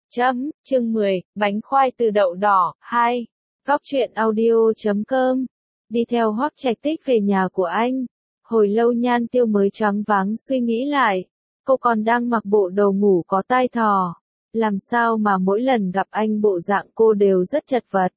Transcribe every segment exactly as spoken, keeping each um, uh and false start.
Chấm, chương mười, bánh khoai từ đậu đỏ, hai. Góc truyện audio chấm com. Đi theo Hoắc Trạch Tích về nhà của anh. Hồi lâu Nhan Tiêu mới choáng váng suy nghĩ lại. Cô còn đang mặc bộ đồ ngủ có tai thò. Làm sao mà mỗi lần gặp anh bộ dạng cô đều rất chật vật.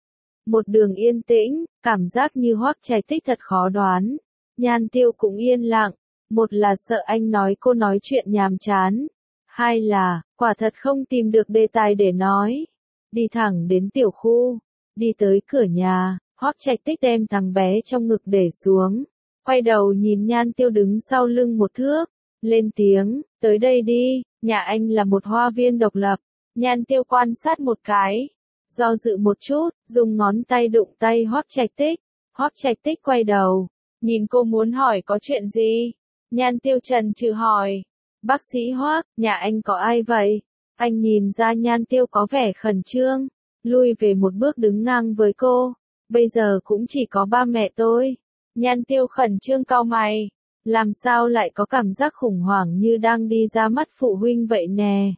Một đường yên tĩnh, cảm giác như Hoắc Trạch Tích thật khó đoán. Nhan Tiêu cũng yên lặng. Một là sợ anh nói cô nói chuyện nhàm chán. Hai là, quả thật không tìm được đề tài để nói. Đi thẳng đến tiểu khu. Đi tới cửa nhà, Hoắc Trạch Tích đem thằng bé trong ngực để xuống. Quay đầu nhìn Nhan Tiêu đứng sau lưng một thước. Lên tiếng, tới đây đi, nhà anh là một hoa viên độc lập. Nhan Tiêu quan sát một cái. Do dự một chút, dùng ngón tay đụng tay Hoắc Trạch Tích. Hoắc Trạch Tích quay đầu. Nhìn cô muốn hỏi có chuyện gì? Nhan Tiêu chần chừ hỏi. Bác sĩ Hoắc, nhà anh có ai vậy? Anh nhìn ra Nhan Tiêu có vẻ khẩn trương, lui về một bước đứng ngang với cô. Bây giờ cũng chỉ có ba mẹ tôi. Nhan Tiêu khẩn trương cau mày. Làm sao lại có cảm giác khủng hoảng như đang đi ra mắt phụ huynh vậy nè?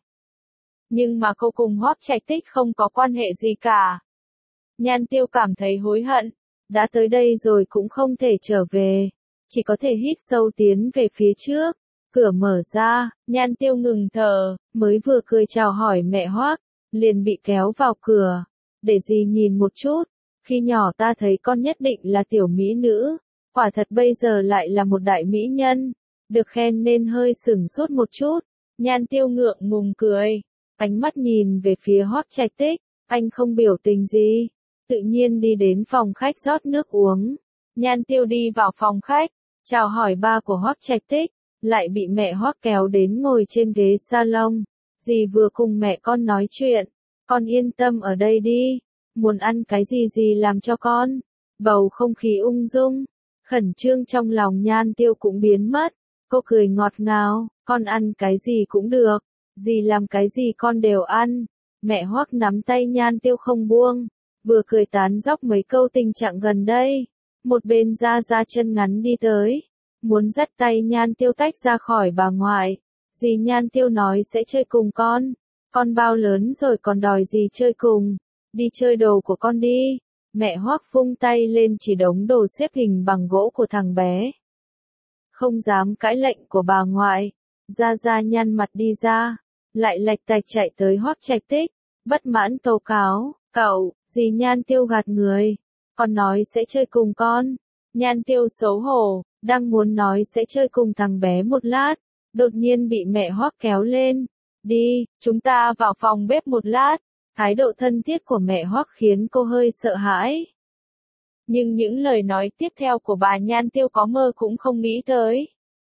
Nhưng mà cô cùng Hoắc Trạch Tích không có quan hệ gì cả. Nhan Tiêu cảm thấy hối hận. Đã tới đây rồi cũng không thể trở về. Chỉ có thể hít sâu tiến về phía trước. Cửa mở ra, Nhan Tiêu ngừng thở, mới vừa cười chào hỏi mẹ Hoắc, liền bị kéo vào cửa. Để dì nhìn một chút, khi nhỏ ta thấy con nhất định là tiểu mỹ nữ, quả thật bây giờ lại là một đại mỹ nhân. Được khen nên hơi sửng sốt một chút. Nhan Tiêu ngượng ngùng cười, ánh mắt nhìn về phía Hoắc Trạch Tích, anh không biểu tình gì, tự nhiên đi đến phòng khách rót nước uống. Nhan Tiêu đi vào phòng khách, chào hỏi ba của Hoắc Trạch Tích. Lại bị mẹ Hoắc kéo đến ngồi trên ghế salon. Dì vừa cùng mẹ con nói chuyện. Con yên tâm ở đây đi. Muốn ăn cái gì dì làm cho con. Bầu không khí ung dung. Khẩn trương trong lòng Nhan Tiêu cũng biến mất. Cô cười ngọt ngào. Con ăn cái gì cũng được. Dì làm cái gì con đều ăn. Mẹ Hoắc nắm tay Nhan Tiêu không buông. Vừa cười tán dóc mấy câu tình trạng gần đây. Một bên ra ra chân ngắn đi tới. Muốn dắt tay Nhan Tiêu tách ra khỏi bà ngoại. Dì Nhan Tiêu nói sẽ chơi cùng con. Con bao lớn rồi còn đòi dì chơi cùng. Đi chơi đồ của con đi. Mẹ Hoắc vung tay lên chỉ đống đồ xếp hình bằng gỗ của thằng bé. Không dám cãi lệnh của bà ngoại. Ra ra nhăn mặt đi ra. Lại lạch tạch chạy tới Hoắc Trạch Tích. Bất mãn tố cáo. Cậu, dì Nhan Tiêu gạt người. Con nói sẽ chơi cùng con. Nhan Tiêu xấu hổ. Đang muốn nói sẽ chơi cùng thằng bé một lát, đột nhiên bị mẹ Hoắc kéo lên. Đi, chúng ta vào phòng bếp một lát. Thái độ thân thiết của mẹ Hoắc khiến cô hơi sợ hãi. Nhưng những lời nói tiếp theo của bà Nhan Tiêu có mơ cũng không nghĩ tới.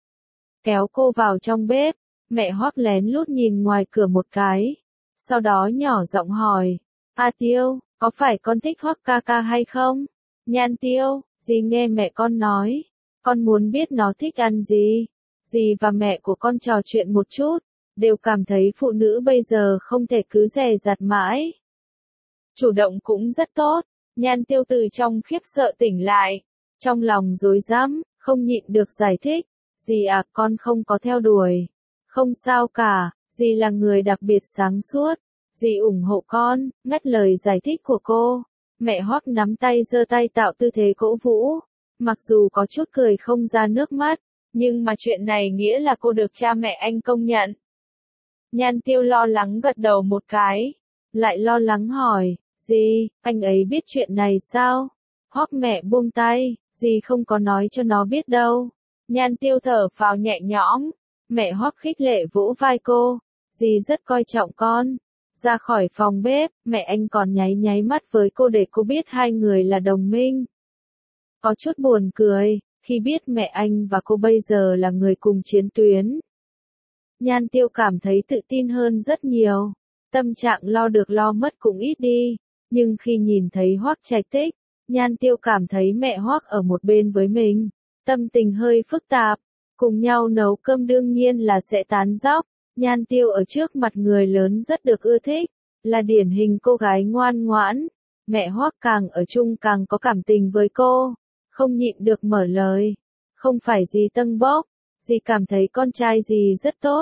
Kéo cô vào trong bếp, mẹ Hoắc lén lút nhìn ngoài cửa một cái. Sau đó nhỏ giọng hỏi, A Tiêu, có phải con thích Hoắc ca ca hay không? Nhan Tiêu, dì nghe mẹ con nói. Con muốn biết nó thích ăn gì. Dì và mẹ của con trò chuyện một chút, đều cảm thấy phụ nữ bây giờ không thể cứ dè dặt mãi. Chủ động cũng rất tốt. Nhan Tiêu từ trong khiếp sợ tỉnh lại. Trong lòng rối rắm, không nhịn được giải thích. Dì à, con không có theo đuổi. Không sao cả, dì là người đặc biệt sáng suốt. Dì ủng hộ con, ngắt lời giải thích của cô. Mẹ Hoắc nắm tay giơ tay tạo tư thế cổ vũ. Mặc dù có chút cười không ra nước mắt, nhưng mà chuyện này nghĩa là cô được cha mẹ anh công nhận. Nhan Tiêu lo lắng gật đầu một cái, lại lo lắng hỏi, dì, anh ấy biết chuyện này sao? Hoắc mẹ buông tay, dì không có nói cho nó biết đâu. Nhan Tiêu thở phào nhẹ nhõm, mẹ Hoắc khích lệ vỗ vai cô, dì rất coi trọng con. Ra khỏi phòng bếp, mẹ anh còn nháy nháy mắt với cô để cô biết hai người là đồng minh. Có chút buồn cười, khi biết mẹ anh và cô bây giờ là người cùng chiến tuyến. Nhan Tiêu cảm thấy tự tin hơn rất nhiều. Tâm trạng lo được lo mất cũng ít đi. Nhưng khi nhìn thấy Hoắc Trạch Tích, Nhan Tiêu cảm thấy mẹ Hoắc ở một bên với mình. Tâm tình hơi phức tạp. Cùng nhau nấu cơm đương nhiên là sẽ tán dóc. Nhan Tiêu ở trước mặt người lớn rất được ưa thích. Là điển hình cô gái ngoan ngoãn. Mẹ Hoắc càng ở chung càng có cảm tình với cô. Không nhịn được mở lời. Không phải dì tâng bốc. Dì cảm thấy con trai dì rất tốt.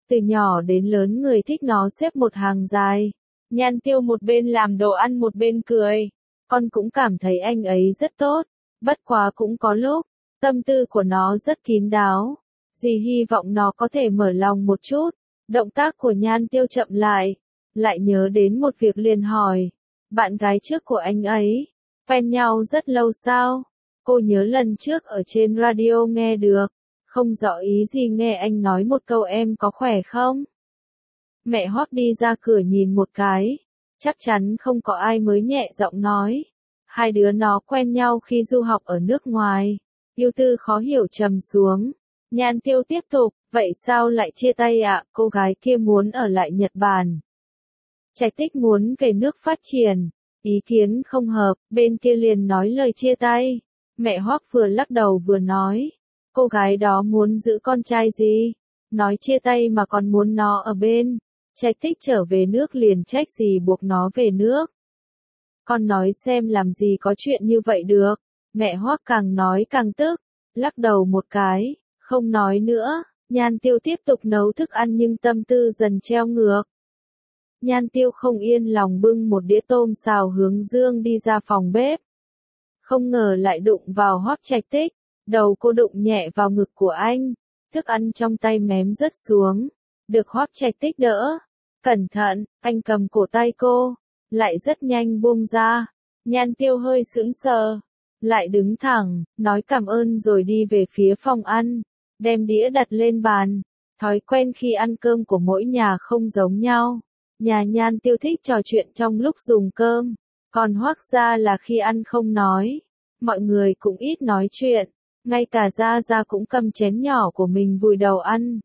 Từ nhỏ đến lớn người thích nó xếp một hàng dài. Nhan Tiêu một bên làm đồ ăn một bên cười. Con cũng cảm thấy anh ấy rất tốt. Bất quá cũng có lúc, tâm tư của nó rất kín đáo. Dì hy vọng nó có thể mở lòng một chút. Động tác của Nhan Tiêu chậm lại. Lại nhớ đến một việc liền hỏi. Bạn gái trước của anh ấy, quen nhau rất lâu sao? Cô nhớ lần trước ở trên radio nghe được. Không rõ ý gì nghe anh nói một câu em có khỏe không? Mẹ Hoắc đi ra cửa nhìn một cái. Chắc chắn không có ai mới nhẹ giọng nói. Hai đứa nó quen nhau khi du học ở nước ngoài. Yêu Tư khó hiểu trầm xuống. Nhan Tiêu tiếp tục, vậy sao lại chia tay ạ? Cô gái kia muốn ở lại Nhật Bản. Trạch Tích muốn về nước phát triển. Ý kiến không hợp, bên kia liền nói lời chia tay. Mẹ Hoắc vừa lắc đầu vừa nói. Cô gái đó muốn giữ con trai gì? Nói chia tay mà còn muốn nó ở bên. Trạch Tích trở về nước liền trách gì buộc nó về nước. Con nói xem làm gì có chuyện như vậy được. Mẹ Hoắc càng nói càng tức. Lắc đầu một cái, không nói nữa. Nhan Tiêu tiếp tục nấu thức ăn nhưng tâm tư dần treo ngược. Nhan Tiêu không yên lòng bưng một đĩa tôm xào hướng dương đi ra phòng bếp. Không ngờ lại đụng vào Hoắc Trạch Tích. Đầu cô đụng nhẹ vào ngực của anh. Thức ăn trong tay mém rớt xuống. Được Hoắc Trạch Tích đỡ. Cẩn thận, anh cầm cổ tay cô. Lại rất nhanh buông ra. Nhan Tiêu hơi sững sờ. Lại đứng thẳng, nói cảm ơn rồi đi về phía phòng ăn. Đem đĩa đặt lên bàn. Thói quen khi ăn cơm của mỗi nhà không giống nhau. Nhà Nhan Tiêu thích trò chuyện trong lúc dùng cơm. Còn Hoắc gia là khi ăn không nói. Mọi người cũng ít nói chuyện. Ngay cả Gia Gia cũng cầm chén nhỏ của mình vùi đầu ăn.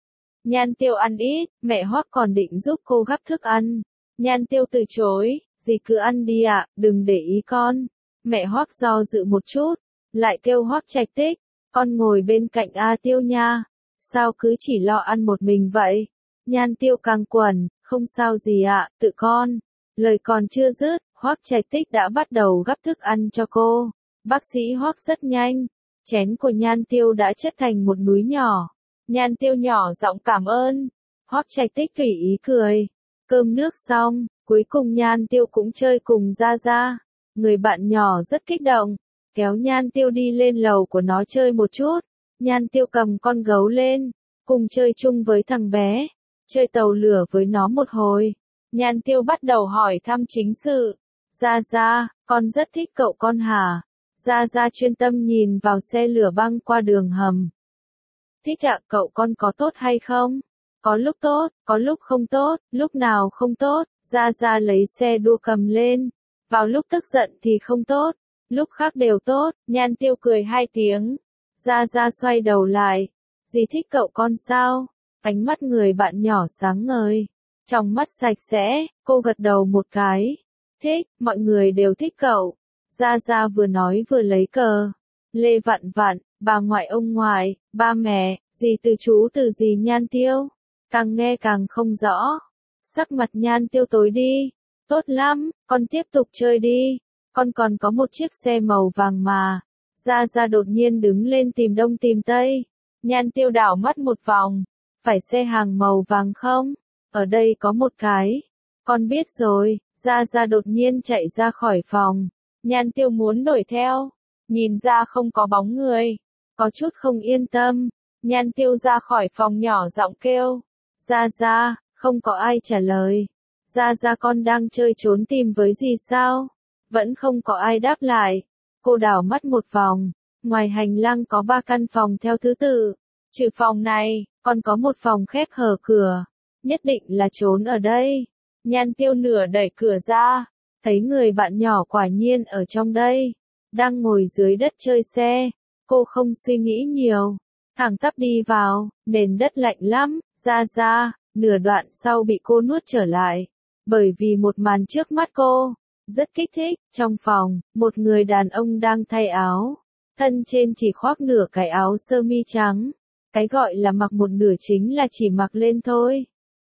Nhan Tiêu ăn ít, mẹ Hoắc còn định giúp cô gắp thức ăn. Nhan Tiêu từ chối, dì cứ ăn đi ạ, đừng để ý con. Mẹ Hoắc do dự một chút, lại kêu Hoắc Trạch Tích, con ngồi bên cạnh A Tiêu nha. Sao cứ chỉ lo ăn một mình vậy? Nhan Tiêu căng quần, không sao gì ạ, tự con. Lời còn chưa dứt, Hoắc Trạch Tích đã bắt đầu gắp thức ăn cho cô. Bác sĩ Hoắc rất nhanh. Chén của Nhan Tiêu đã chất thành một núi nhỏ. Nhan Tiêu nhỏ giọng cảm ơn. Hoắc Trạch Tích tùy ý cười. Cơm nước xong, cuối cùng Nhan Tiêu cũng chơi cùng Gia Gia. Người bạn nhỏ rất kích động. Kéo Nhan Tiêu đi lên lầu của nó chơi một chút. Nhan Tiêu cầm con gấu lên. Cùng chơi chung với thằng bé. Chơi tàu lửa với nó một hồi. Nhan Tiêu bắt đầu hỏi thăm chính sự. Gia Gia, con rất thích cậu con hả? Gia Gia chuyên tâm nhìn vào xe lửa băng qua đường hầm. Thích ạ, cậu con có tốt hay không? Có lúc tốt, có lúc không tốt, lúc nào không tốt, Gia Gia lấy xe đua cầm lên. Vào lúc tức giận thì không tốt, lúc khác đều tốt, Nhan Tiêu cười hai tiếng. Gia Gia xoay đầu lại. Dì thích cậu con sao? Ánh mắt người bạn nhỏ sáng ngời. Trong mắt sạch sẽ, cô gật đầu một cái. Thích, mọi người đều thích cậu. Gia Gia vừa nói vừa lấy cờ. Lê vặn vặn, bà ngoại ông ngoại, ba mẹ, dì từ chú từ dì Nhan Tiêu. Càng nghe càng không rõ. Sắc mặt Nhan Tiêu tối đi. Tốt lắm, con tiếp tục chơi đi. Con còn có một chiếc xe màu vàng mà. Gia Gia đột nhiên đứng lên tìm đông tìm tây. Nhan Tiêu đảo mắt một vòng. Phải xe hàng màu vàng không? Ở đây có một cái. Con biết rồi. Gia Gia đột nhiên chạy ra khỏi phòng. Nhan Tiêu muốn đuổi theo. Nhìn ra không có bóng người. Có chút không yên tâm. Nhan Tiêu ra khỏi phòng nhỏ giọng kêu. Gia Gia, không có ai trả lời. Gia Gia con đang chơi trốn tìm với gì sao? Vẫn không có ai đáp lại. Cô đảo mắt một vòng. Ngoài hành lang có ba căn phòng theo thứ tự. Trừ phòng này, còn có một phòng khép hở cửa. Nhất định là trốn ở đây. Nhan Tiêu nửa đẩy cửa ra. Thấy người bạn nhỏ quả nhiên ở trong đây. Đang ngồi dưới đất chơi xe. Cô không suy nghĩ nhiều. Thẳng tắp đi vào. Nền đất lạnh lắm. Ra ra. Nửa đoạn sau bị cô nuốt trở lại. Bởi vì một màn trước mắt cô. Rất kích thích. Trong phòng, một người đàn ông đang thay áo. Thân trên chỉ khoác nửa cái áo sơ mi trắng. Cái gọi là mặc một nửa chính là chỉ mặc lên thôi.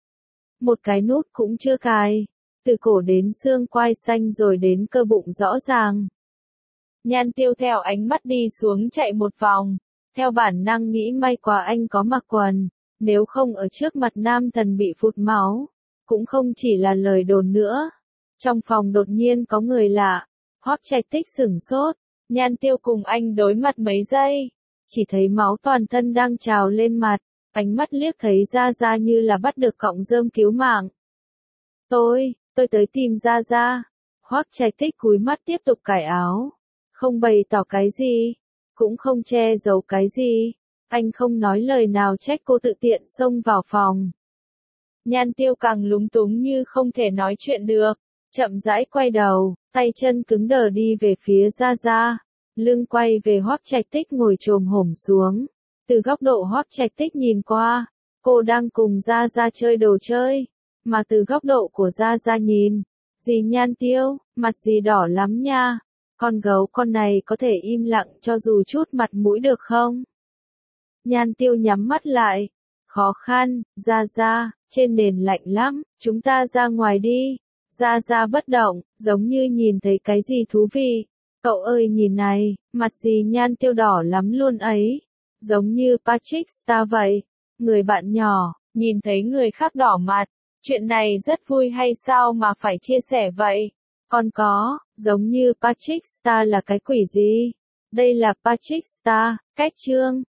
Một cái nút cũng chưa cài. Từ cổ đến xương quai xanh rồi đến cơ bụng rõ ràng. Nhan Tiêu theo ánh mắt đi xuống chạy một vòng. Theo bản năng nghĩ may quá anh có mặc quần. nếu không ở trước mặt nam thần bị phụt máu, cũng không chỉ là lời đồn nữa. Trong phòng đột nhiên có người lạ, Hoắc Trạch Tích sửng sốt, Nhan Tiêu cùng anh đối mặt mấy giây, chỉ thấy máu toàn thân đang trào lên mặt, ánh mắt liếc thấy Gia Gia như là bắt được cọng rơm cứu mạng. Tôi, tôi tới tìm Gia Gia. Hoắc Trạch Tích cúi mắt tiếp tục cởi áo, không bày tỏ cái gì, cũng không che giấu cái gì, anh không nói lời nào trách cô tự tiện xông vào phòng. Nhan Tiêu càng lúng túng như không thể nói chuyện được, chậm rãi quay đầu, tay chân cứng đờ đi về phía Gia Gia, lưng quay về Hoắc Trạch Tích ngồi chồm hổm xuống. Từ góc độ Hoắc Trạch Tích nhìn qua, cô đang cùng Gia Gia chơi đồ chơi, mà từ góc độ của Gia Gia nhìn, dì Nhan Tiêu, mặt dì đỏ lắm nha, con gấu con này có thể im lặng cho dù chút mặt mũi được không? Nhan Tiêu nhắm mắt lại, khó khăn, Gia Gia, trên nền lạnh lắm, chúng ta ra ngoài đi. Gia Gia bất động, giống như nhìn thấy cái gì thú vị. Cậu ơi nhìn này, mặt dì Nhan Tiêu đỏ lắm luôn ấy, giống như Patrick Star vậy. Người bạn nhỏ, nhìn thấy người khác đỏ mặt, chuyện này rất vui hay sao mà phải chia sẻ vậy? Còn có, giống như Patrick Star là cái quỷ gì? Đây là Patrick Star, cách chương.